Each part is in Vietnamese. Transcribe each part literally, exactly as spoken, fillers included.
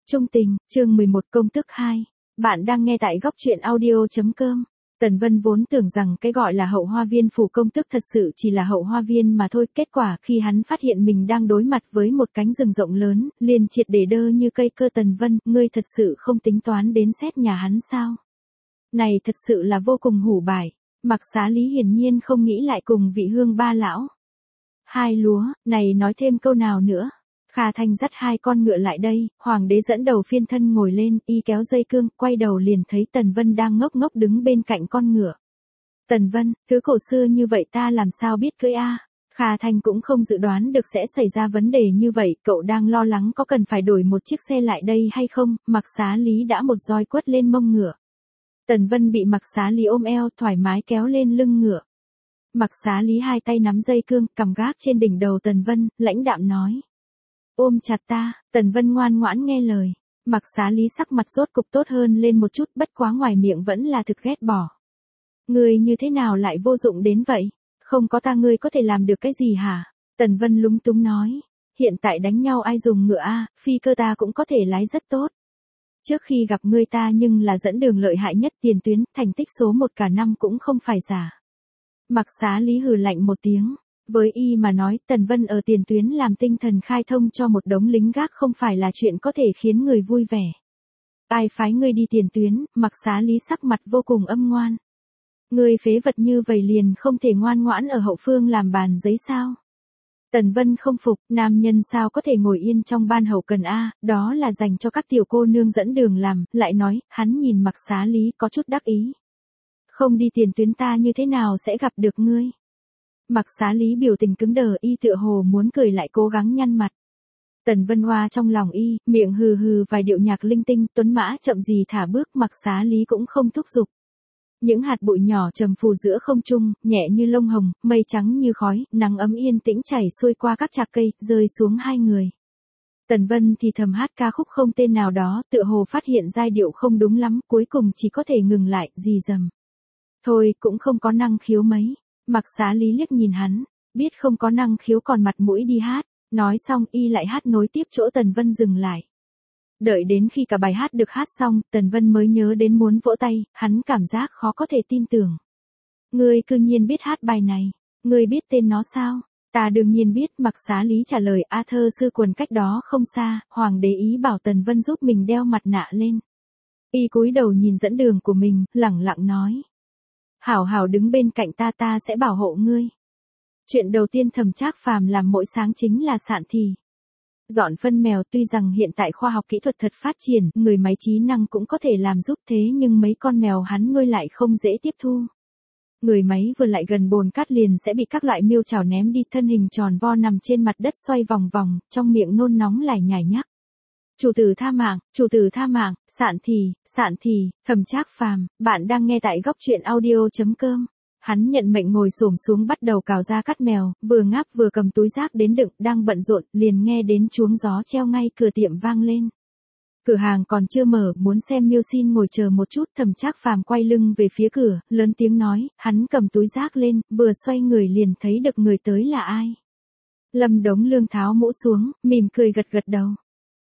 Trung tình, chương mười một công thức hai. Bạn đang nghe tại góc truyện audio.com. Tần Vân vốn tưởng rằng cái gọi là hậu hoa viên phủ công tức thật sự chỉ là hậu hoa viên mà thôi. Kết quả khi hắn phát hiện mình đang đối mặt với một cánh rừng rộng lớn, liền triệt để đơ như cây cơ. Tần Vân, ngươi thật sự không tính toán đến xét nhà hắn sao? Này thật sự là vô cùng hủ bại. Mặc Xá Lý hiển nhiên không nghĩ lại cùng vị hương ba lão. Hai lúa, này nói thêm câu nào nữa? Kha Thanh dắt hai con ngựa lại đây, hoàng đế dẫn đầu phiên thân ngồi lên, y kéo dây cương, quay đầu liền thấy Tần Vân đang ngốc ngốc đứng bên cạnh con ngựa. Tần Vân, thứ cổ xưa như vậy ta làm sao biết cưỡi a? Kha Thanh cũng không dự đoán được sẽ xảy ra vấn đề như vậy, cậu đang lo lắng có cần phải đổi một chiếc xe lại đây hay không. Mặc Xá Lý đã một roi quất lên mông ngựa. Tần Vân bị Mặc Xá Lý ôm eo thoải mái kéo lên lưng ngựa. Mặc Xá Lý hai tay nắm dây cương, cầm gác trên đỉnh đầu Tần Vân, lãnh đạm nói. Ôm chặt ta. Tần Vân ngoan ngoãn nghe lời. Mặc Xá Lý sắc mặt rốt cục tốt hơn lên một chút, bất quá ngoài miệng vẫn là thực ghét bỏ. Ngươi như thế nào lại vô dụng đến vậy? Không có ta ngươi có thể làm được cái gì hả? Tần Vân lúng túng nói. Hiện tại đánh nhau ai dùng ngựa a, phi cơ ta cũng có thể lái rất tốt. Trước khi gặp ngươi ta nhưng là dẫn đường lợi hại nhất tiền tuyến, thành tích số một cả năm cũng không phải giả. Mặc Xá Lý hừ lạnh một tiếng. Với y mà nói, Tần Vân ở tiền tuyến làm tinh thần khai thông cho một đống lính gác không phải là chuyện có thể khiến người vui vẻ. Ai phái ngươi đi tiền tuyến? Mặc Xá Lý sắc mặt vô cùng âm ngoan. Ngươi phế vật như vậy liền không thể ngoan ngoãn ở hậu phương làm bàn giấy sao? Tần Vân không phục, nam nhân sao có thể ngồi yên trong ban hậu cần a, đó là dành cho các tiểu cô nương dẫn đường làm, lại nói, hắn nhìn Mặc Xá Lý có chút đắc ý. Không đi tiền tuyến ta như thế nào sẽ gặp được ngươi? Mặc Xá Lý biểu tình cứng đờ, y tựa hồ muốn cười lại cố gắng nhăn mặt. Tần Vân Hoa trong lòng y, miệng hừ hừ vài điệu nhạc linh tinh, tuấn mã chậm gì thả bước. Mặc Xá Lý cũng không thúc giục. Những hạt bụi nhỏ trầm phù giữa không trung, nhẹ như lông hồng, mây trắng như khói, nắng ấm yên tĩnh chảy xuôi qua các chạc cây, rơi xuống hai người. Tần Vân thì thầm hát ca khúc không tên nào đó, tựa hồ phát hiện giai điệu không đúng lắm, cuối cùng chỉ có thể ngừng lại, rì rầm. Thôi, cũng không có năng khiếu mấy. Mặc Xá Lý liếc nhìn hắn, biết không có năng khiếu còn mặt mũi đi hát, nói xong y lại hát nối tiếp chỗ Tần Vân dừng lại. Đợi đến khi cả bài hát được hát xong, Tần Vân mới nhớ đến muốn vỗ tay, hắn cảm giác khó có thể tin tưởng. Ngươi cư nhiên biết hát bài này, ngươi biết tên nó sao? Ta đương nhiên biết. Mặc Xá Lý trả lời. A Thơ Sư Quần cách đó không xa, hoàng đế ý bảo Tần Vân giúp mình đeo mặt nạ lên. Y cúi đầu nhìn dẫn đường của mình, lẳng lặng nói. Hảo hảo đứng bên cạnh ta, ta sẽ bảo hộ ngươi. Chuyện đầu tiên Thẩm Trác Phàm làm mỗi sáng chính là sạn thì. Dọn phân mèo. Tuy rằng hiện tại khoa học kỹ thuật thật phát triển, người máy trí năng cũng có thể làm giúp thế nhưng mấy con mèo hắn nuôi lại không dễ tiếp thu. Người máy vừa lại gần bồn cát liền sẽ bị các loại miêu chảo ném đi, thân hình tròn vo nằm trên mặt đất xoay vòng vòng, trong miệng nôn nóng lải nhải nhắc. Chủ tử tha mạng, chủ tử tha mạng, sạn thì, sạn thì, Thẩm Trác Phàm, bạn đang nghe tại góc truyện audio.com. Hắn nhận mệnh ngồi xổm xuống bắt đầu cào ra cắt mèo, vừa ngáp vừa cầm túi rác đến đựng, đang bận rộn, liền nghe đến chuông gió treo ngay cửa tiệm vang lên. Cửa hàng còn chưa mở, muốn xem miêu xin ngồi chờ một chút. Thẩm Trác Phàm quay lưng về phía cửa, lớn tiếng nói, hắn cầm túi rác lên, vừa xoay người liền thấy được người tới là ai. Lâm Đống Lương tháo mũ xuống, mỉm cười gật gật đầu.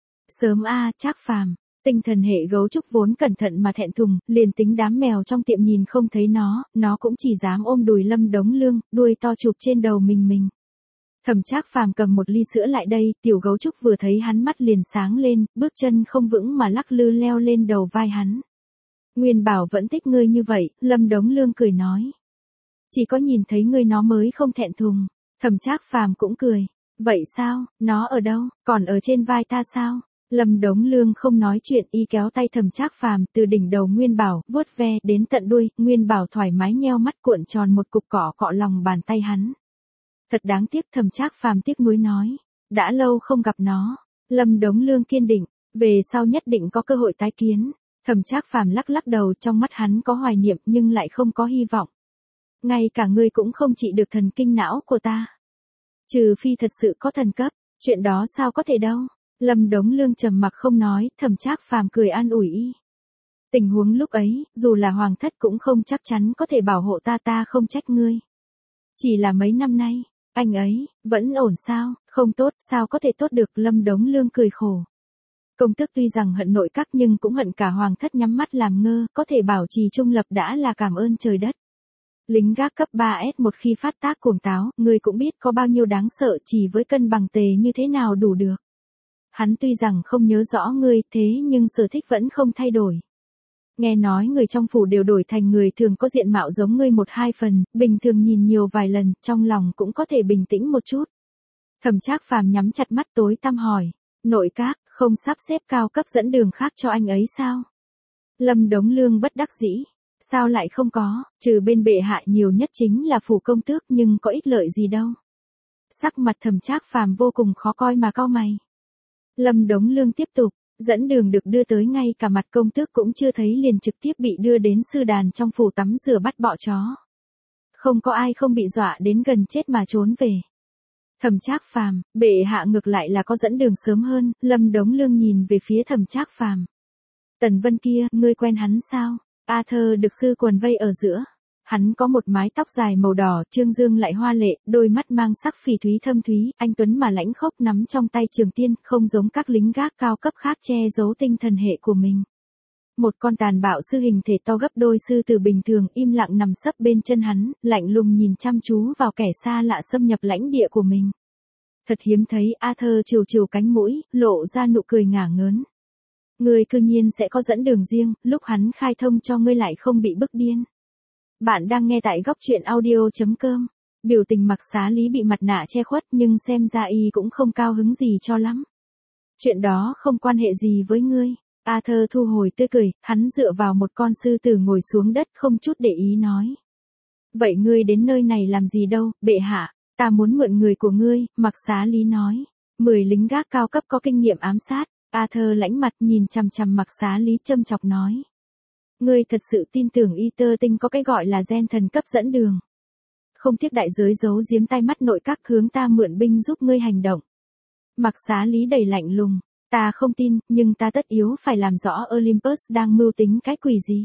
Sớm a, Trác Phàm. Tinh thần hệ gấu trúc vốn cẩn thận mà thẹn thùng, liền tính đám mèo trong tiệm nhìn không thấy nó, nó cũng chỉ dám ôm đùi Lâm Đống Lương, đuôi to chụp trên đầu mình mình. Thẩm Trác Phàm cầm một ly sữa lại đây, tiểu gấu trúc vừa thấy hắn mắt liền sáng lên, bước chân không vững mà lắc lư leo lên đầu vai hắn. Nguyên bảo vẫn thích ngươi như vậy, Lâm Đống Lương cười nói. Chỉ có nhìn thấy ngươi nó mới không thẹn thùng. Thẩm Trác Phàm cũng cười. Vậy sao, nó ở đâu, còn ở trên vai ta sao? Lâm Đống Lương không nói chuyện, y kéo tay Thẩm Trác Phàm từ đỉnh đầu Nguyên Bảo, vuốt ve đến tận đuôi. Nguyên Bảo thoải mái nheo mắt cuộn tròn một cục cỏ cọ lòng bàn tay hắn. Thật đáng tiếc. Thẩm Trác Phàm tiếc nuối nói. Đã lâu không gặp nó. Lâm Đống Lương kiên định, về sau nhất định có cơ hội tái kiến. Thẩm Trác Phàm lắc lắc đầu, trong mắt hắn có hoài niệm nhưng lại không có hy vọng. Ngay cả ngươi cũng không trị được thần kinh não của ta. Trừ phi thật sự có thần cấp, chuyện đó sao có thể đâu. Lâm Đống Lương trầm mặc không nói. Thẩm Trác Phàm cười an ủi y. Tình huống lúc ấy, dù là hoàng thất cũng không chắc chắn có thể bảo hộ ta, ta không trách ngươi. Chỉ là mấy năm nay, anh ấy, vẫn ổn sao? Không tốt, sao có thể tốt được? Lâm Đống Lương cười khổ. Công tước tuy rằng hận nội các nhưng cũng hận cả hoàng thất nhắm mắt làm ngơ, có thể bảo trì trung lập đã là cảm ơn trời đất. Lính gác cấp ba S một khi phát tác cuồng táo, người cũng biết có bao nhiêu đáng sợ, chỉ với cân bằng tề như thế nào đủ được. Hắn tuy rằng không nhớ rõ ngươi, thế nhưng sở thích vẫn không thay đổi. Nghe nói người trong phủ đều đổi thành người thường có diện mạo giống ngươi một hai phần, bình thường nhìn nhiều vài lần, trong lòng cũng có thể bình tĩnh một chút. Thẩm Trác Phàm nhắm chặt mắt tối tăm hỏi, nội các, không sắp xếp cao cấp dẫn đường khác cho anh ấy sao? Lâm Đống Lương bất đắc dĩ, sao lại không có, trừ bên bệ hạ nhiều nhất chính là phủ công tước nhưng có ích lợi gì đâu. Sắc mặt Thẩm Trác Phàm vô cùng khó coi mà cau mày. Lâm Đống Lương tiếp tục, dẫn đường được đưa tới ngay cả mặt công tước cũng chưa thấy liền trực tiếp bị đưa đến sư đàn trong phủ tắm rửa bắt bọ chó. Không có ai không bị dọa đến gần chết mà trốn về. Thẩm Trác Phàm, bệ hạ ngược lại là có dẫn đường sớm hơn, Lâm Đống Lương nhìn về phía Thẩm Trác Phàm. Tần Vân kia, ngươi quen hắn sao? Arthur được sư quần vây ở giữa. Hắn có một mái tóc dài màu đỏ, trương dương lại hoa lệ, đôi mắt mang sắc phỉ thúy thâm thúy, anh tuấn mà lãnh khốc nắm trong tay trường tiên, không giống các lính gác cao cấp khác che giấu tinh thần hệ của mình. Một con tàn bạo sư hình thể to gấp đôi sư tử bình thường im lặng nằm sấp bên chân hắn, lạnh lùng nhìn chăm chú vào kẻ xa lạ xâm nhập lãnh địa của mình. Thật hiếm thấy, Arthur trìu trìu cánh mũi, lộ ra nụ cười ngả ngớn. Ngươi cư nhiên sẽ có dẫn đường riêng, lúc hắn khai thông cho ngươi lại không bị bức điên. Bạn đang nghe tại góc truyện audio chấm com. Biểu tình Mặc Xá Lý bị mặt nạ che khuất nhưng xem ra y cũng không cao hứng gì cho lắm. Chuyện đó không quan hệ gì với ngươi. Arthur thu hồi tươi cười, hắn dựa vào một con sư tử ngồi xuống đất không chút để ý nói. Vậy ngươi đến nơi này làm gì đâu, bệ hạ, ta muốn mượn người của ngươi, Mặc Xá Lý nói. Mười lính gác cao cấp có kinh nghiệm ám sát, Arthur lãnh mặt nhìn chằm chằm Mặc Xá Lý châm chọc nói. Ngươi thật sự tin tưởng y tơ tinh có cái gọi là gen thần cấp dẫn đường. Không tiếc đại giới giấu giếm tai mắt nội các hướng ta mượn binh giúp ngươi hành động. Mặc Xá Lý đầy lạnh lùng, ta không tin, nhưng ta tất yếu phải làm rõ Olympus đang mưu tính cái quỷ gì.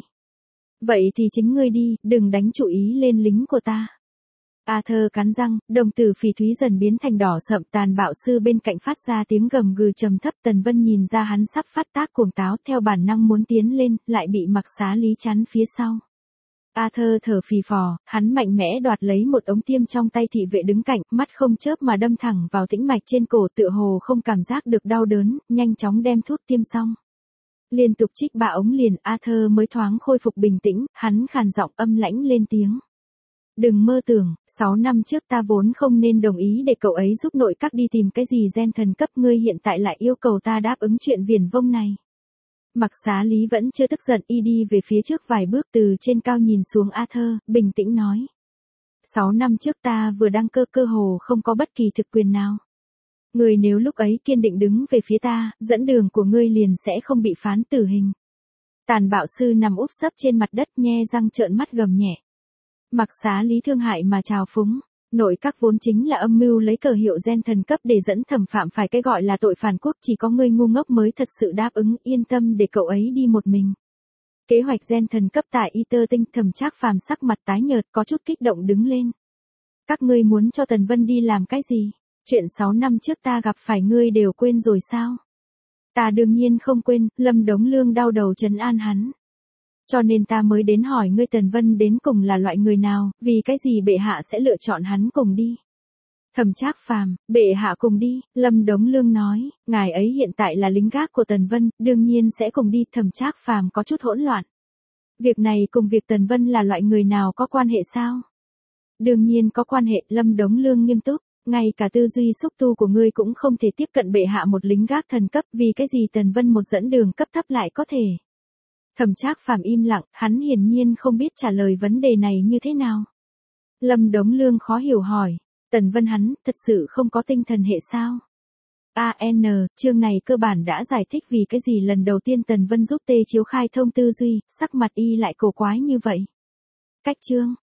Vậy thì chính ngươi đi, đừng đánh chủ ý lên lính của ta. Arthur cắn răng, đồng tử phỉ thúy dần biến thành đỏ sậm, tàn bạo sư bên cạnh phát ra tiếng gầm gừ trầm thấp. Tần Vân nhìn ra hắn sắp phát tác cuồng táo, theo bản năng muốn tiến lên, lại bị Mặc Xá Lý chắn phía sau. Arthur thở phì phò, hắn mạnh mẽ đoạt lấy một ống tiêm trong tay thị vệ đứng cạnh, mắt không chớp mà đâm thẳng vào tĩnh mạch trên cổ, tựa hồ không cảm giác được đau đớn, nhanh chóng đem thuốc tiêm xong. Liên tục trích ba ống liền, Arthur mới thoáng khôi phục bình tĩnh, hắn khàn giọng âm lãnh lên tiếng. Đừng mơ tưởng, sáu năm trước ta vốn không nên đồng ý để cậu ấy giúp nội các đi tìm cái gì gen thần cấp, ngươi hiện tại lại yêu cầu ta đáp ứng chuyện viển vông này. Mặc Xá Lý vẫn chưa tức giận, y đi về phía trước vài bước từ trên cao nhìn xuống Arthur, bình tĩnh nói. Sáu năm trước ta vừa đăng cơ cơ hồ không có bất kỳ thực quyền nào. Ngươi nếu lúc ấy kiên định đứng về phía ta, dẫn đường của ngươi liền sẽ không bị phán tử hình. Tàn bạo sư nằm úp sấp trên mặt đất nhe răng trợn mắt gầm nhẹ. Mặc Xá Lý thương hại mà trào phúng, nội các vốn chính là âm mưu lấy cờ hiệu gen thần cấp để dẫn thẩm phạm phải cái gọi là tội phản quốc, chỉ có ngươi ngu ngốc mới thật sự đáp ứng, yên tâm để cậu ấy đi một mình. Kế hoạch gen thần cấp tại y tơ tinh. Thẩm Trác Phàm sắc mặt tái nhợt có chút kích động đứng lên. Các ngươi muốn cho Tần Vân đi làm cái gì? Chuyện sáu năm trước ta gặp phải ngươi đều quên rồi sao? Ta đương nhiên không quên, Lâm Đống Lương đau đầu trấn an hắn. Cho nên ta mới đến hỏi ngươi Tần Vân đến cùng là loại người nào, vì cái gì bệ hạ sẽ lựa chọn hắn cùng đi. Thẩm Trác Phàm, bệ hạ cùng đi, Lâm Đống Lương nói, ngài ấy hiện tại là lính gác của Tần Vân, đương nhiên sẽ cùng đi. Thẩm Trác Phàm có chút hỗn loạn. Việc này cùng việc Tần Vân là loại người nào có quan hệ sao? Đương nhiên có quan hệ, Lâm Đống Lương nghiêm túc, ngay cả tư duy xúc tu của ngươi cũng không thể tiếp cận bệ hạ một lính gác thần cấp, vì cái gì Tần Vân một dẫn đường cấp thấp lại có thể. Thẩm Trác Phàm im lặng, hắn hiển nhiên không biết trả lời vấn đề này như thế nào. Lâm Đống Lương khó hiểu hỏi, Tần Vân hắn, thật sự không có tinh thần hệ sao? a en, chương này cơ bản đã giải thích vì cái gì lần đầu tiên Tần Vân giúp Tê Chiếu khai thông tư duy, sắc mặt y lại cổ quái như vậy. Cách chương.